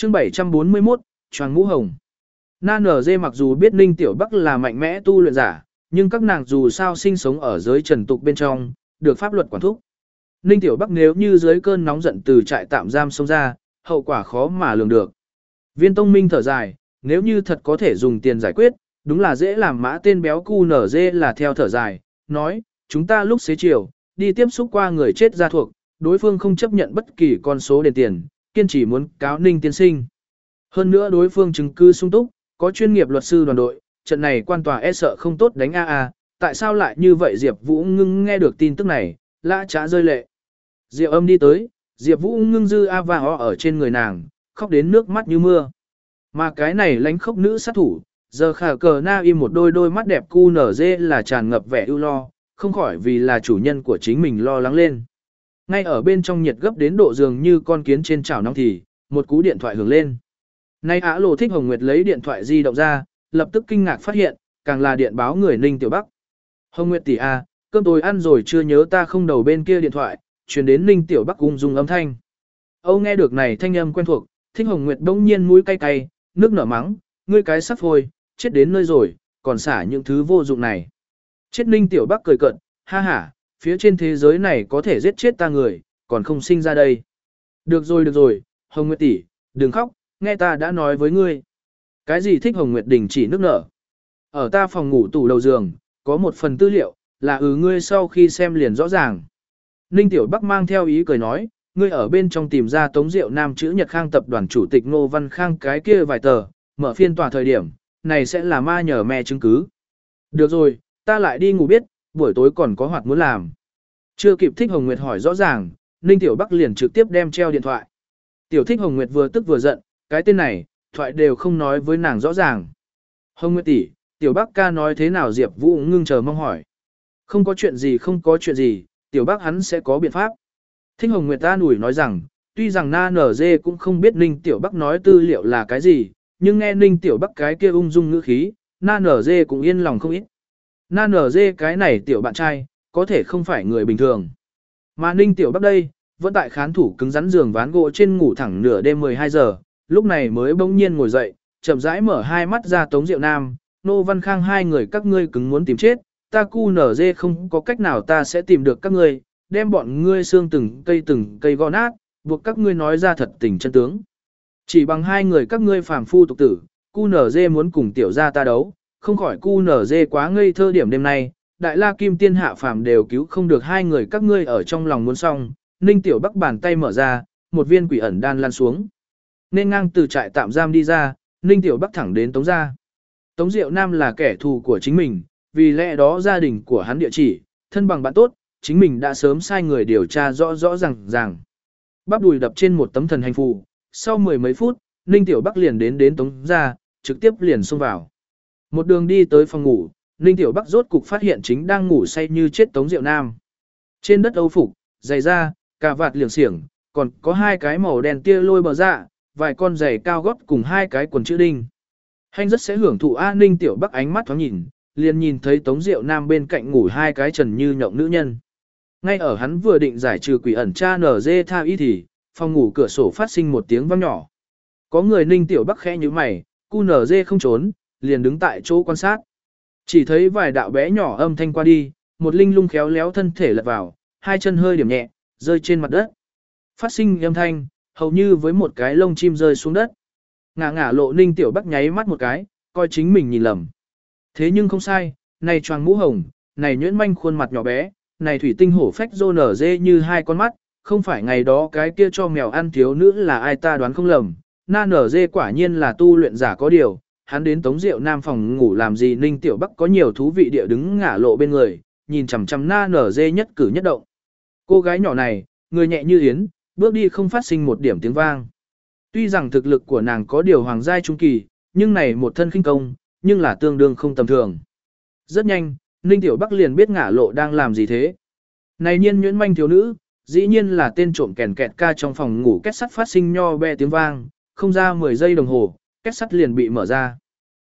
Chương 741, Choàng mũ hồng. Nan NG mặc dù biết Ninh Tiểu Bắc là mạnh mẽ tu luyện giả, nhưng các nàng dù sao sinh sống ở giới trần tục bên trong, được pháp luật quản thúc. Ninh Tiểu Bắc nếu như dưới cơn nóng giận từ trại tạm giam xông ra, hậu quả khó mà lường được. Viên Tông Minh thở dài, nếu như thật có thể dùng tiền giải quyết, đúng là dễ làm. Mã tên béo QNZ là theo thở dài, nói, chúng ta lúc xế chiều, đi tiếp xúc qua người chết gia thuộc, đối phương không chấp nhận bất kỳ con số đền tiền, kiên trì muốn cáo Ninh tiên sinh. Hơn nữa đối phương chứng cứ sung túc, có chuyên nghiệp luật sư đoàn đội, trận này quan tòa e sợ không tốt đánh tại sao lại như vậy? Diệp Vũ Ngưng nghe được tin tức này, lã trá rơi lệ. Diệu Âm đi tới, Diệp Vũ Ngưng dư và ho ở trên người nàng, khóc đến nước mắt như mưa. Mà cái này lánh khóc nữ sát thủ, giờ khả cờ na im một đôi mắt đẹp QNZ là tràn ngập vẻ ưu lo, không khỏi vì là chủ nhân của chính mình lo lắng lên. Ngay ở bên trong nhiệt gấp đến độ dường như con kiến trên chảo nóng thì, một cú điện thoại hưởng lên. Nay Lộ Thích Hồng Nguyệt lấy điện thoại di động ra, lập tức kinh ngạc phát hiện, càng là điện báo người Ninh Tiểu Bắc. Hồng Nguyệt tỷ cơm tối ăn rồi chưa? Nhớ ta không? Đầu bên kia điện thoại, truyền đến Ninh Tiểu Bắc ung dung âm thanh. Âu nghe được này thanh âm quen thuộc, Thích Hồng Nguyệt bỗng nhiên mũi cay cay, nước nở mắng, ngươi cái sắp phôi, chết đến nơi rồi, còn xả những thứ vô dụng này. Chết! Ninh Tiểu Bắc cười cợt, ha ha, phía trên thế giới này có thể giết chết ta người, còn không sinh ra đây. Được rồi, Hồng Nguyệt tỷ, đừng khóc, nghe ta đã nói với ngươi. Cái gì? Thích Hồng Nguyệt đình chỉ nước nở. Ở ta phòng ngủ tủ đầu giường, có một phần tư liệu, là ngươi sau khi xem liền rõ ràng. Ninh Tiểu Bắc mang theo ý cười nói, ngươi ở bên trong tìm ra Tống Diệu Nam chữ Nhật Khang tập đoàn chủ tịch Ngô Văn Khang cái kia vài tờ, mở phiên tòa thời điểm, này sẽ là ma nhờ me chứng cứ. Được rồi, ta lại đi ngủ biết, buổi tối còn có hoạt muốn làm. Chưa kịp Thích Hồng Nguyệt hỏi rõ ràng, Ninh Tiểu Bắc liền trực tiếp đem treo điện thoại. Tiểu Thích Hồng Nguyệt vừa tức vừa giận, cái tên này, thoại đều không nói với nàng rõ ràng. Hồng Nguyệt tỷ, Tiểu Bắc ca nói thế nào? Diệp Vũ Ngưng chờ mong hỏi. Không có chuyện gì, Tiểu Bắc hắn sẽ có biện pháp. Thích Hồng Nguyệt ta ủi nói rằng, tuy rằng Na NG cũng không biết Ninh Tiểu Bắc nói tư liệu là cái gì, nhưng nghe Ninh Tiểu Bắc cái kia ung dung ngữ khí, Na NG cũng yên lòng không ít. Na NG cái này tiểu bạn trai, có thể không phải người bình thường. Mà Ninh Tiểu Bắc đây, vẫn tại khán thủ cứng rắn giường ván gỗ trên ngủ thẳng nửa đêm 12 giờ, lúc này mới bỗng nhiên ngồi dậy, chậm rãi mở hai mắt ra. Tống Diệu Nam, Nô Văn Khang hai người các ngươi cứng muốn tìm chết, ta QNZ không có cách nào, ta sẽ tìm được các ngươi, đem bọn ngươi xương từng cây gõ nát, buộc các ngươi nói ra thật tình chân tướng. Chỉ bằng hai người các ngươi phàm phu tục tử, QNZ muốn cùng tiểu gia ta đấu, không khỏi QNZ quá ngây thơ. Điểm đêm nay, Đại La Kim Tiên hạ phàm đều cứu không được hai người các ngươi. Ở trong lòng muốn xong, Ninh Tiểu Bắc bàn tay mở ra, một viên quỷ ẩn đan lan xuống. Nên ngang từ trại tạm giam đi ra, Ninh Tiểu Bắc thẳng đến Tống gia. Tống Diệu Nam là kẻ thù của chính mình, vì lẽ đó gia đình của hắn địa chỉ, thân bằng bạn tốt, chính mình đã sớm sai người điều tra rõ ràng. Bắp đùi đập trên một tấm thần hành phù, sau mười mấy phút, Ninh Tiểu Bắc liền đến Tống gia, trực tiếp liền xông vào. Một đường đi tới phòng ngủ, Ninh Tiểu Bắc rốt cục phát hiện chính đang ngủ say như chết Tống Diệu Nam. Trên đất âu phục, giày da, cà vạt liệng xiểng, còn có hai cái màu đen tia lôi bờ dạ, vài con giày cao gót cùng hai cái quần chữ đinh. Hành rất sẽ hưởng thụ Ninh Tiểu Bắc ánh mắt thoáng nhìn, liền nhìn thấy Tống Diệu Nam bên cạnh ngủ hai cái trần như nhộng nữ nhân. Ngay ở hắn vừa định giải trừ quỷ ẩn tra NG tha y thì, phòng ngủ cửa sổ phát sinh một tiếng vang nhỏ. Có người. Ninh Tiểu Bắc khẽ nhíu mày, QNZ không trốn, liền đứng tại chỗ quan sát. Chỉ thấy vài đạo bé nhỏ âm thanh qua đi, một linh lung khéo léo thân thể lật vào, hai chân hơi điểm nhẹ, rơi trên mặt đất. Phát sinh âm thanh, hầu như với một cái lông chim rơi xuống đất. Ngả Lộ Ninh Tiểu Bắc nháy mắt một cái, coi chính mình nhìn lầm. Thế nhưng không sai, này choàng mũ hồng, này nhuyễn manh khuôn mặt nhỏ bé, này thủy tinh hổ phách rô nở dê như hai con mắt, không phải ngày đó cái kia cho mèo ăn thiếu nữ là ai ta đoán không lầm. Na nở dê quả nhiên là tu luyện giả có điều, hắn đến Tống Diệu Nam phòng ngủ làm gì? Ninh Tiểu Bắc có nhiều thú vị địa đứng ngả lộ bên người, nhìn chằm chằm Na nở dê nhất cử nhất động. Cô gái nhỏ này, người nhẹ như yến, bước đi không phát sinh một điểm tiếng vang. Tuy rằng thực lực của nàng có điều hoàng giai trung kỳ, nhưng này một thân khinh công, nhưng là tương đương không tầm thường. Rất nhanh, Ninh Tiểu Bắc liền biết ngả lộ đang làm gì thế. Này nhiên nhuyễn manh thiếu nữ, dĩ nhiên là tên trộm kèn kẹt ca. Trong phòng ngủ két sắt phát sinh nho be tiếng vang, không ra 10 giây đồng hồ, két sắt liền bị mở ra.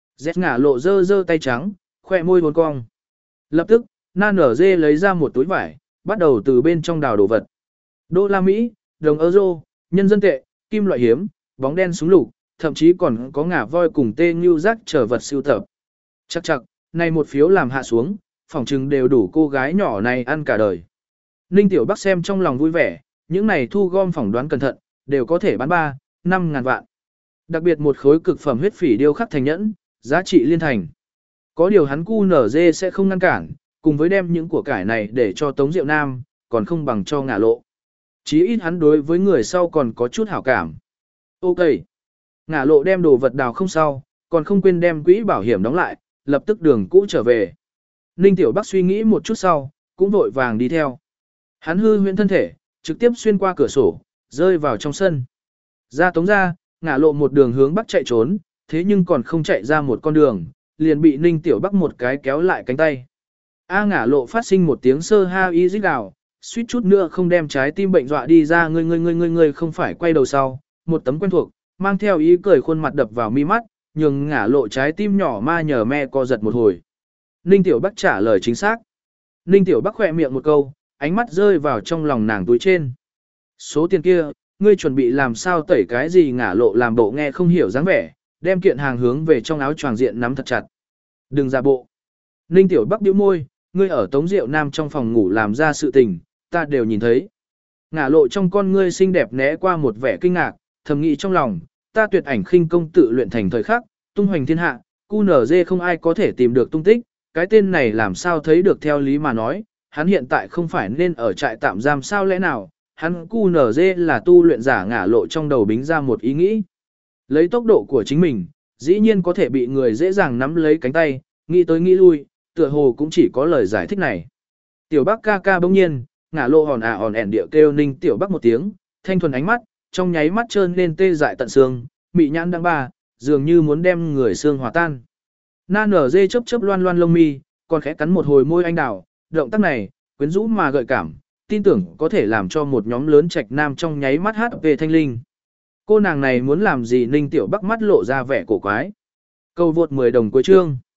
Z ngả lộ giơ tay trắng, khoe môi buồn cong. Lập tức, Na nở dê lấy ra một túi vải, bắt đầu từ bên trong đào đồ vật. Đô la Mỹ, đồng euro, nhân dân tệ, kim loại hiếm, bóng đen súng lục, thậm chí còn có ngả voi cùng tê như rác trở vật siêu tập. Chắc chắc, này một phiếu làm hạ xuống, phỏng chừng đều đủ cô gái nhỏ này ăn cả đời. Ninh Tiểu Bắc xem trong lòng vui vẻ, những này thu gom phỏng đoán cẩn thận, đều có thể bán 3-5 ngàn vạn. Đặc biệt một khối cực phẩm huyết phỉ điêu khắc thành nhẫn, giá trị liên thành. Có điều hắn QNZ sẽ không ngăn cản, cùng với đem những của cải này để cho Tống Diệu Nam, còn không bằng cho Ngả Lộ. Chí ít hắn đối với người sau còn có chút hảo cảm. Ok. Ngả Lộ đem đồ vật đào không sau, còn không quên đem quỹ bảo hiểm đóng lại, lập tức đường cũ trở về. Ninh Tiểu Bắc suy nghĩ một chút sau, cũng vội vàng đi theo. Hắn hư huyễn thân thể, trực tiếp xuyên qua cửa sổ, rơi vào trong sân. Ra Tống ra, Ngả Lộ một đường hướng bắc chạy trốn, thế nhưng còn không chạy ra một con đường, liền bị Ninh Tiểu Bắc một cái kéo lại cánh tay. A Ngả Lộ phát sinh một tiếng sơ ha y rít gào, suýt chút nữa không đem trái tim bệnh dọa đi ra, ngươi không phải quay đầu sau, một tấm quen thuộc, mang theo ý cười khuôn mặt đập vào mi mắt, nhường Ngả Lộ trái tim nhỏ ma nhờ me co giật một hồi. Ninh Tiểu Bắc trả lời chính xác. Ninh Tiểu Bắc khỏe miệng một câu, ánh mắt rơi vào trong lòng nàng túi trên. Số tiền kia, ngươi chuẩn bị làm sao tẩy cái gì? Ngả Lộ làm bộ nghe không hiểu dáng vẻ, đem kiện hàng hướng về trong áo choàng diện nắm thật chặt. Đừng giả bộ. Ninh Tiểu Bắc bĩu môi, ngươi ở Tống Diệu Nam trong phòng ngủ làm ra sự tình, ta đều nhìn thấy. Ngả Lộ trong con ngươi xinh đẹp né qua một vẻ kinh ngạc, thầm nghĩ trong lòng, ta tuyệt ảnh khinh công tự luyện thành thời khắc, tung hoành thiên hạ, QNZ không ai có thể tìm được tung tích, cái tên này làm sao thấy được theo lý mà nói, hắn hiện tại không phải nên ở trại tạm giam sao lẽ nào, hắn QNZ là tu luyện giả. Ngả Lộ trong đầu bính ra một ý nghĩ. Lấy tốc độ của chính mình, dĩ nhiên có thể bị người dễ dàng nắm lấy cánh tay, nghĩ tới nghĩ lui, tựa hồ cũng chỉ có lời giải thích này. Tiểu Bắc ca ca bỗng nhiên, Ngả Lộ hòn ẻn địa kêu Ninh Tiểu Bắc một tiếng, thanh thuần ánh mắt, trong nháy mắt trơn lên tê dại tận xương, mị nhãn đăng ba, dường như muốn đem người xương hòa tan. Na nở dê chớp chớp loan loan lông mi, còn khẽ cắn một hồi môi anh đào, động tác này, quyến rũ mà gợi cảm, tin tưởng có thể làm cho một nhóm lớn trạch nam trong nháy mắt hát về thanh linh. Cô nàng này muốn làm gì? Ninh Tiểu Bắc mắt lộ ra vẻ cổ quái. Câu vượt 10 đồng cuối chương.